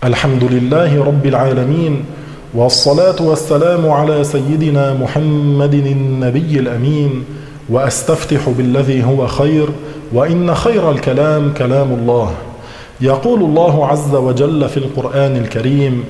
الحمد لله رب العالمين، والصلاة والسلام على سيدنا محمد النبي الأمين. وأستفتح بالذي هو خير، وإن خير الكلام كلام الله. يقول الله عز وجل في القرآن الكريم: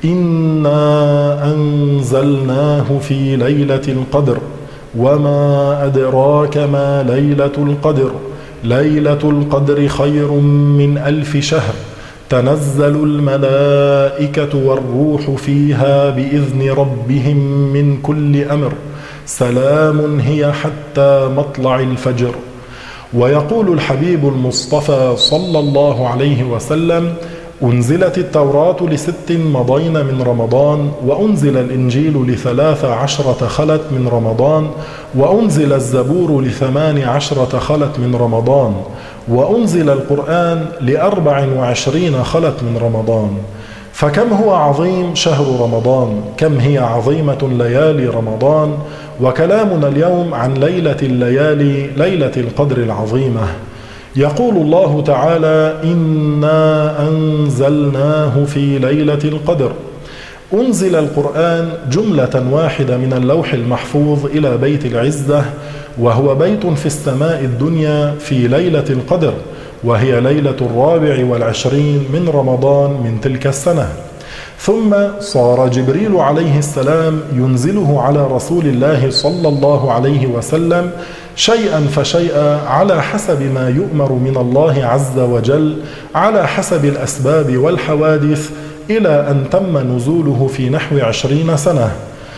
إنا أنزلناه في ليلة القدر وما أدراك ما ليلة القدر ليلة القدر خير من 1000 شهر تنزل الملائكة والروح فيها بإذن ربهم من كل أمر سلام هي حتى مطلع الفجر. ويقول الحبيب المصطفى صلى الله عليه وسلم: أنزلت التوراة ل6 مضين من رمضان، وأنزل الإنجيل ل13 خلت من رمضان، وأنزل الزبور ل18 خلت من رمضان، وأنزل القرآن ل24 خلت من رمضان. فكم هو عظيم شهر رمضان، كم هي عظيمة ليالي رمضان. وكلامنا اليوم عن ليلة الليالي، ليلة القدر العظيمة. يقول الله تعالى: إنا أنزلناه في ليلة القدر. أنزل القرآن جملة واحدة من اللوح المحفوظ إلى بيت العزة، وهو بيت في السماء الدنيا في ليلة القدر، وهي ليلة 24 من رمضان من تلك السنة. ثم صار جبريل عليه السلام ينزله على رسول الله صلى الله عليه وسلم شيئا فشيئا على حسب ما يؤمر من الله عز وجل، على حسب الأسباب والحوادث، إلى أن تم نزوله في نحو 20 سنة.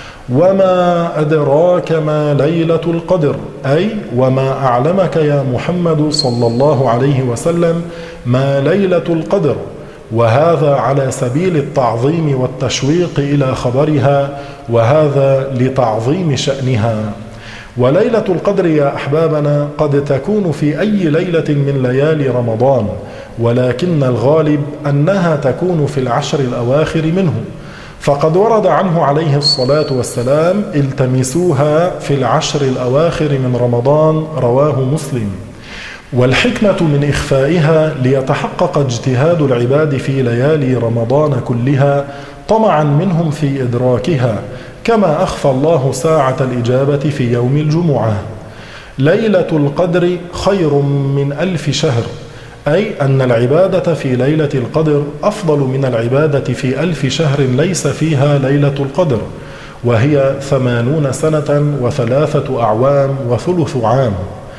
وما أدراك ما ليلة القدر، أي وما أعلمك يا محمد صلى الله عليه وسلم ما ليلة القدر، وهذا على سبيل التعظيم والتشويق إلى خبرها، وهذا لتعظيم شأنها. وليلة القدر يا أحبابنا قد تكون في أي ليلة من ليالي رمضان، ولكن الغالب أنها تكون في العشر الأواخر منه، فقد ورد عنه عليه الصلاة والسلام: التمسوها في العشر الأواخر من رمضان، رواه مسلم. والحكمة من إخفائها ليتحقق اجتهاد العباد في ليالي رمضان كلها طمعا منهم في إدراكها، كما أخفى الله ساعة الإجابة في يوم الجمعة. ليلة القدر خير من 1000 شهر، أي أن العبادة في ليلة القدر أفضل من العبادة في 1000 شهر ليس فيها ليلة القدر، وهي 80 سنة و3 أعوام وثلث عام.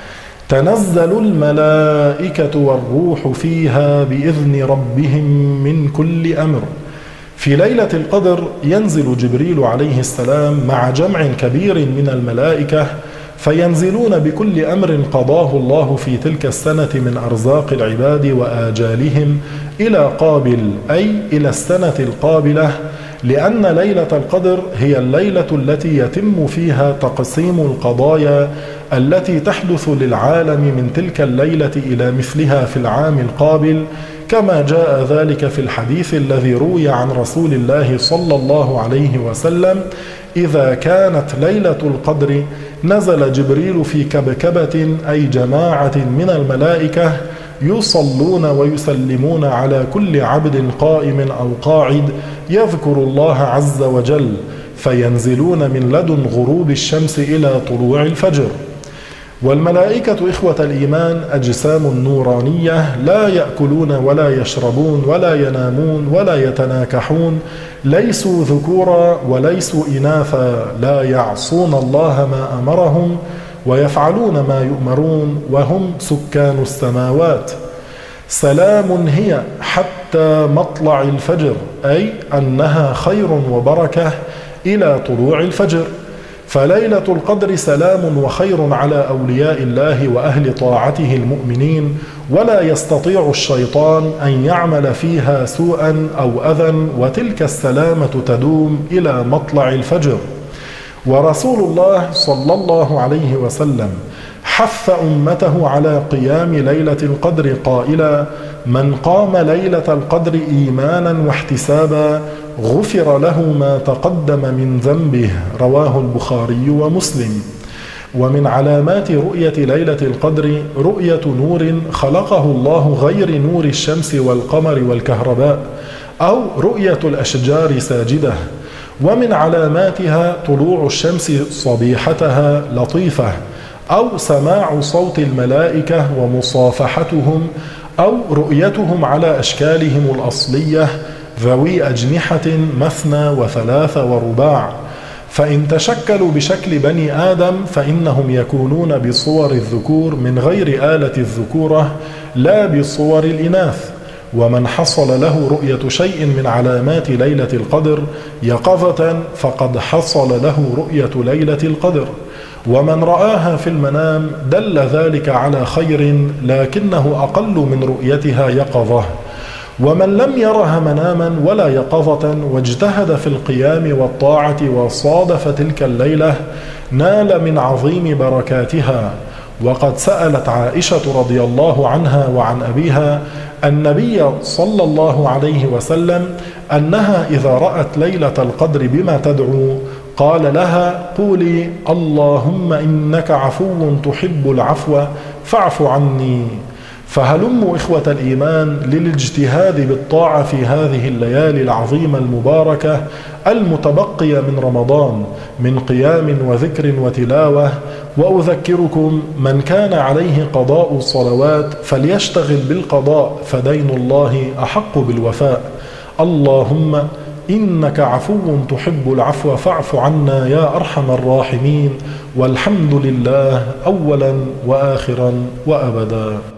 تنزل الملائكة والروح فيها بإذن ربهم من كل أمر. في ليلة القدر ينزل جبريل عليه السلام مع جمع كبير من الملائكة، فينزلون بكل أمر قضاه الله في تلك السنة من أرزاق العباد وآجالهم إلى قابل، أي إلى السنة القابلة، لأن ليلة القدر هي الليلة التي يتم فيها تقسيم القضايا التي تحدث للعالم من تلك الليلة إلى مثلها في العام القابل، كما جاء ذلك في الحديث الذي روي عن رسول الله صلى الله عليه وسلم: إذا كانت ليلة القدر نزل جبريل في كبكبة، أي جماعة من الملائكة، يصلون ويسلمون على كل عبد قائم أو قاعد يذكر الله عز وجل، فينزلون من لدن غروب الشمس إلى طلوع الفجر. والملائكة إخوة الإيمان أجسام نورانية، لا يأكلون ولا يشربون ولا ينامون ولا يتناكحون، ليسوا ذكورا وليسوا إناثا، لا يعصون الله ما أمرهم ويفعلون ما يؤمرون، وهم سكان السماوات. سلام هي حتى مطلع الفجر، أي أنها خير وبركة إلى طلوع الفجر. فليلة القدر سلام وخير على أولياء الله وأهل طاعته المؤمنين، ولا يستطيع الشيطان أن يعمل فيها سوءا أو أذى، وتلك السلامة تدوم إلى مطلع الفجر. ورسول الله صلى الله عليه وسلم حث أمته على قيام ليلة القدر قائلا: من قام ليلة القدر إيمانا واحتسابا غفر له ما تقدم من ذنبه، رواه البخاري ومسلم. ومن علامات رؤية ليلة القدر رؤية نور خلقه الله غير نور الشمس والقمر والكهرباء، أو رؤية الأشجار ساجدة. ومن علاماتها طلوع الشمس صبيحتها لطيفة، أو سماع صوت الملائكة ومصافحتهم، أو رؤيتهم على أشكالهم الأصلية ذوي أجنحة مثنى وثلاث ورباع. فإن تشكلوا بشكل بني آدم فإنهم يكونون بصور الذكور من غير آلة الذكورة لا بصور الإناث. ومن حصل له رؤية شيء من علامات ليلة القدر يقظة فقد حصل له رؤية ليلة القدر. ومن رآها في المنام دل ذلك على خير لكنه أقل من رؤيتها يقظة. ومن لم يرها مناما ولا يقظة واجتهد في القيام والطاعة وصادف تلك الليلة نال من عظيم بركاتها. وقد سألت عائشة رضي الله عنها وعن أبيها النبي صلى الله عليه وسلم أنها إذا رأت ليلة القدر بما تدعو قال لها: قولي اللهم إنك عفو تحب العفو فاعف عني. فهلموا إخوة الإيمان للاجتهاد بالطاعة في هذه الليالي العظيمة المباركة المتبقية من رمضان من قيام وذكر وتلاوة. وأذكركم من كان عليه قضاء الصلوات فليشتغل بالقضاء فدين الله أحق بالوفاء. اللهم إنك عفو تحب العفو فاعف عنا يا أرحم الراحمين. والحمد لله أولا وآخرا وأبدا.